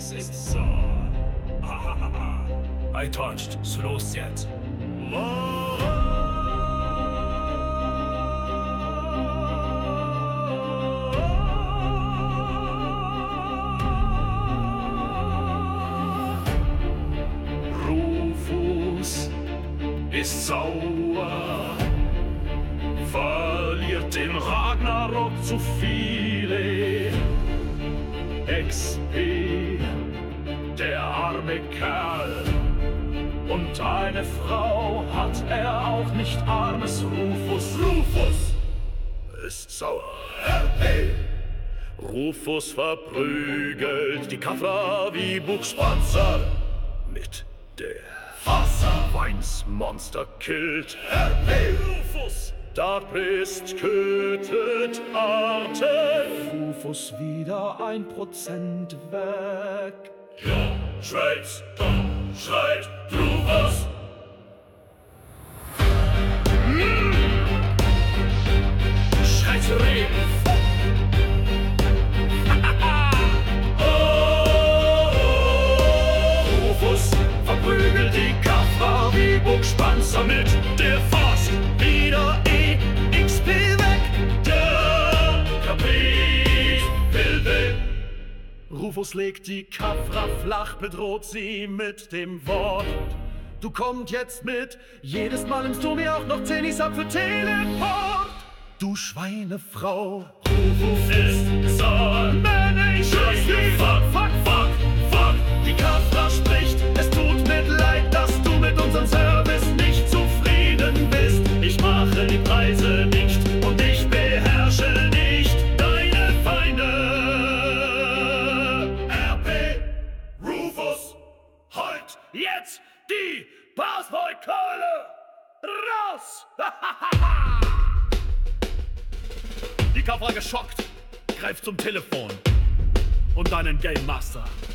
Es ist so. I touched. So los jetzt. Rufus ist sauer, verliert den Ragnarok zu viele XP, der arme Kerl. Und eine Frau hat er auch nicht, armes Rufus. Rufus ist sauer. RP. Rufus verprügelt die Kafra wie Buchspanzer mit der Wasserweinsmonster killt. RP. Rufus. Darbrist kötet Arten. Rufus wieder 1% weg. Ja, schreit Rufus. Schreit Regen. Rufus verprügelt die Kafra wie Buchspanzer mit der Faust. Wieder EXP weg. Der Kapit will. Rufus legt die Kafra flach, bedroht sie mit dem Wort: Du kommst jetzt mit, jedes Mal nimmst du mir auch noch Tennis ab für Teleport. Du Schweinefrau. Rufus ist sauer. Fuck. Die Kafra spricht, es tut mir leid, dass du mit unserem Service nicht zufrieden bist. Ich mache die Preise nicht und ich beherrsche nicht deine Feinde. RP Rufus, holt jetzt die Passboy-Keule raus! Die Kafra geschockt, greift zum Telefon und deinen Game Master.